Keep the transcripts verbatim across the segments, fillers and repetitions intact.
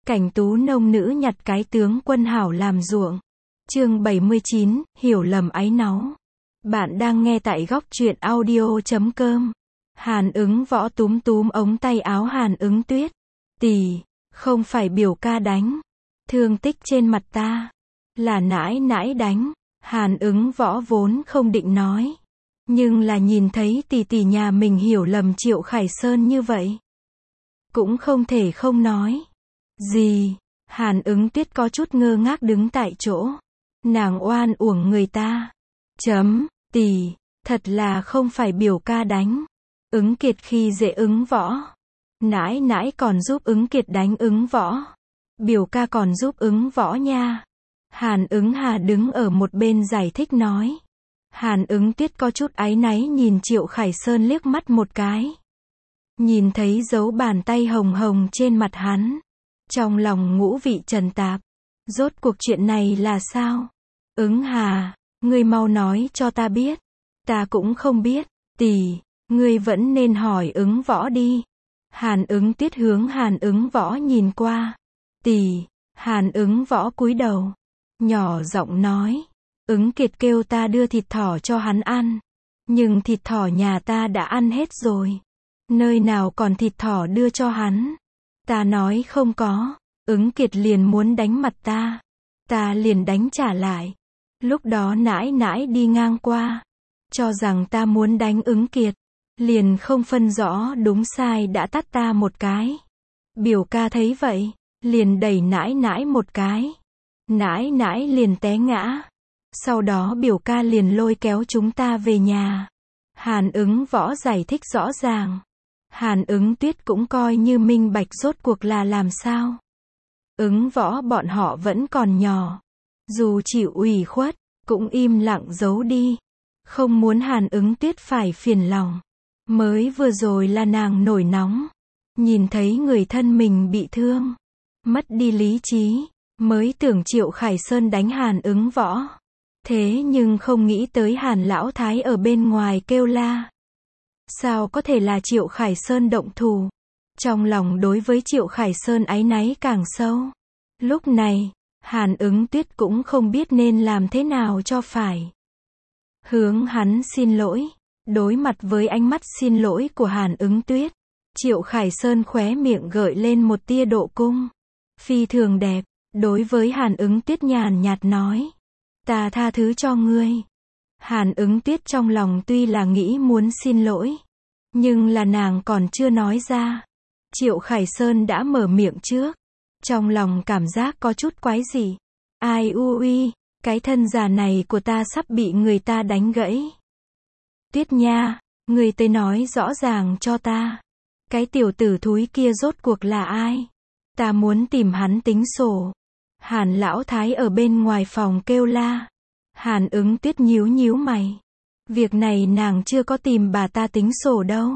Cảnh tú nông nữ nhặt cái tướng quân hảo làm ruộng. Chương bảy mươi chín, hiểu lầm áy náu. Bạn đang nghe tại góc truyện audio chấm com. Hàn Ứng Võ túm túm ống tay áo Hàn Ứng Tuyết. Tỷ, không phải biểu ca đánh. Thương tích trên mặt ta. Là nãi nãi đánh. Hàn Ứng Võ vốn không định nói. Nhưng là nhìn thấy tỷ tỷ nhà mình hiểu lầm Triệu Khải Sơn như vậy. Cũng không thể không nói. Gì? Hàn Ứng Tuyết có chút ngơ ngác đứng tại chỗ. Nàng oan uổng người ta. Chấm, tỷ, thật là không phải biểu ca đánh. Ứng Kiệt khi dễ Ứng Võ. Nãi nãi còn giúp Ứng Kiệt đánh Ứng Võ. Biểu ca còn giúp Ứng Võ nha. Hàn Ứng Hà đứng ở một bên giải thích nói. Hàn Ứng Tuyết có chút áy náy nhìn Triệu Khải Sơn liếc mắt một cái. Nhìn thấy dấu bàn tay hồng hồng trên mặt hắn. Trong lòng ngũ vị trần tạp. Rốt cuộc chuyện này là sao? Ứng Hà, ngươi mau nói cho ta biết. Ta cũng không biết. Tỷ, ngươi vẫn nên hỏi Ứng Võ đi. Hàn Ứng Tuyết hướng Hàn Ứng Võ nhìn qua. Tỷ, Hàn Ứng Võ cúi đầu. Nhỏ giọng nói. Ứng Kiệt kêu ta đưa thịt thỏ cho hắn ăn. Nhưng thịt thỏ nhà ta đã ăn hết rồi. Nơi nào còn thịt thỏ đưa cho hắn? Ta nói không có. Ứng Kiệt liền muốn đánh mặt ta. Ta liền đánh trả lại. Lúc đó nãi nãi đi ngang qua. Cho rằng ta muốn đánh Ứng Kiệt. Liền không phân rõ đúng sai đã tát ta một cái. Biểu ca thấy vậy. Liền đẩy nãi nãi một cái. Nãi nãi liền té ngã. Sau đó biểu ca liền lôi kéo chúng ta về nhà. Hàn Ứng Võ giải thích rõ ràng. Hàn Ứng Tuyết cũng coi như minh bạch rốt cuộc là làm sao. Ứng Võ bọn họ vẫn còn nhỏ. Dù chịu ủy khuất, cũng im lặng giấu đi. Không muốn Hàn Ứng Tuyết phải phiền lòng. Mới vừa rồi là nàng nổi nóng. Nhìn thấy người thân mình bị thương. Mất đi lý trí. Mới tưởng Triệu Khải Sơn đánh Hàn Ứng Võ. Thế nhưng không nghĩ tới Hàn Lão Thái ở bên ngoài kêu la. Sao có thể là Triệu Khải Sơn động thủ? Trong lòng đối với Triệu Khải Sơn áy náy càng sâu. Lúc này, Hàn Ứng Tuyết cũng không biết nên làm thế nào cho phải. Hướng hắn xin lỗi. Đối mặt với ánh mắt xin lỗi của Hàn Ứng Tuyết. Triệu Khải Sơn khóe miệng gợi lên một tia độ cung. Phi thường đẹp. Đối với Hàn Ứng Tuyết nhàn nhạt nói. Ta tha thứ cho ngươi. Hàn Ứng Tuyết trong lòng tuy là nghĩ muốn xin lỗi. Nhưng là nàng còn chưa nói ra. Triệu Khải Sơn đã mở miệng trước. Trong lòng cảm giác có chút quái dị. Ai u uy, cái thân già này của ta sắp bị người ta đánh gãy. Tuyết nha, ngươi tới nói rõ ràng cho ta. Cái tiểu tử thúi kia rốt cuộc là ai? Ta muốn tìm hắn tính sổ. Hàn Lão Thái ở bên ngoài phòng kêu la. Hàn Ứng Tuyết nhíu nhíu mày. Việc này nàng chưa có tìm bà ta tính sổ đâu.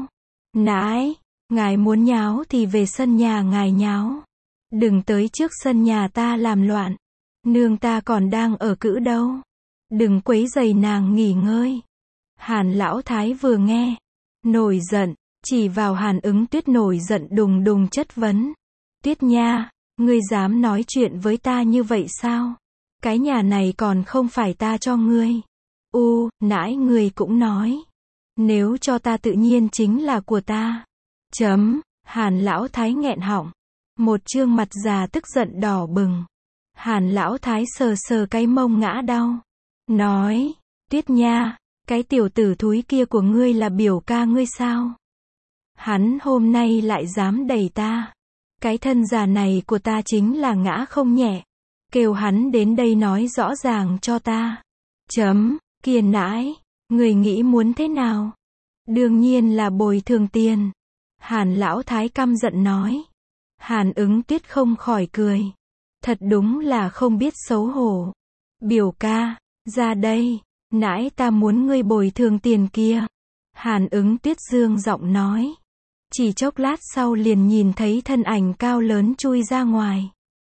Nãi, ngài muốn nháo thì về sân nhà ngài nháo. Đừng tới trước sân nhà ta làm loạn. Nương ta còn đang ở cữ đâu. Đừng quấy rầy nàng nghỉ ngơi. Hàn Lão Thái vừa nghe. Nổi giận, chỉ vào Hàn Ứng Tuyết nổi giận đùng đùng chất vấn. Tuyết nha, ngươi dám nói chuyện với ta như vậy sao? Cái nhà này còn không phải ta cho ngươi. U, nãi ngươi cũng nói. Nếu cho ta tự nhiên chính là của ta. Chấm, Hàn Lão Thái nghẹn họng. Một trương mặt già tức giận đỏ bừng. Hàn Lão Thái sờ sờ cái mông ngã đau. Nói, Tuyết nha, cái tiểu tử thúi kia của ngươi là biểu ca ngươi sao? Hắn hôm nay lại dám đẩy ta. Cái thân già này của ta chính là ngã không nhẹ. Kêu hắn đến đây nói rõ ràng cho ta. Chấm, kia nãi, người nghĩ muốn thế nào? Đương nhiên là bồi thường tiền. Hàn Lão Thái căm giận nói. Hàn Ứng Tuyết không khỏi cười. Thật đúng là không biết xấu hổ. Biểu ca, ra đây, nãi ta muốn ngươi bồi thường tiền kia. Hàn Ứng Tuyết dương giọng nói. Chỉ chốc lát sau liền nhìn thấy thân ảnh cao lớn chui ra ngoài.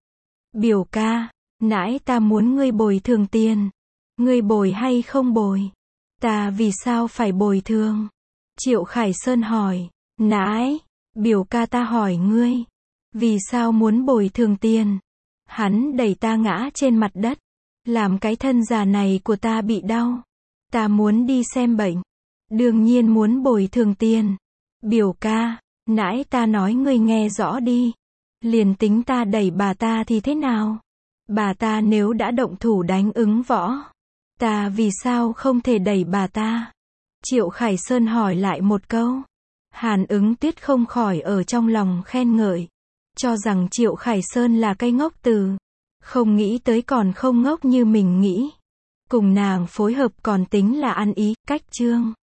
Biểu ca, nãi ta muốn ngươi bồi thường tiền. Ngươi bồi hay không bồi? Ta vì sao phải bồi thường? Triệu Khải Sơn hỏi. Nãi, biểu ca ta hỏi ngươi. Vì sao muốn bồi thường tiền? Hắn đẩy ta ngã trên mặt đất. Làm cái thân già này của ta bị đau. Ta muốn đi xem bệnh. Đương nhiên muốn bồi thường tiền. Biểu ca, nãy ta nói ngươi nghe rõ đi. Liền tính ta đẩy bà ta thì thế nào? Bà ta nếu đã động thủ đánh ứng võ, ta vì sao không thể đẩy bà ta? Triệu Khải Sơn hỏi lại một câu. Hàn Ứng Tuyết không khỏi ở trong lòng khen ngợi. Cho rằng Triệu Khải Sơn là cái ngốc từ. Không nghĩ tới còn không ngốc như mình nghĩ. Cùng nàng phối hợp còn tính là ăn ý, cách chương.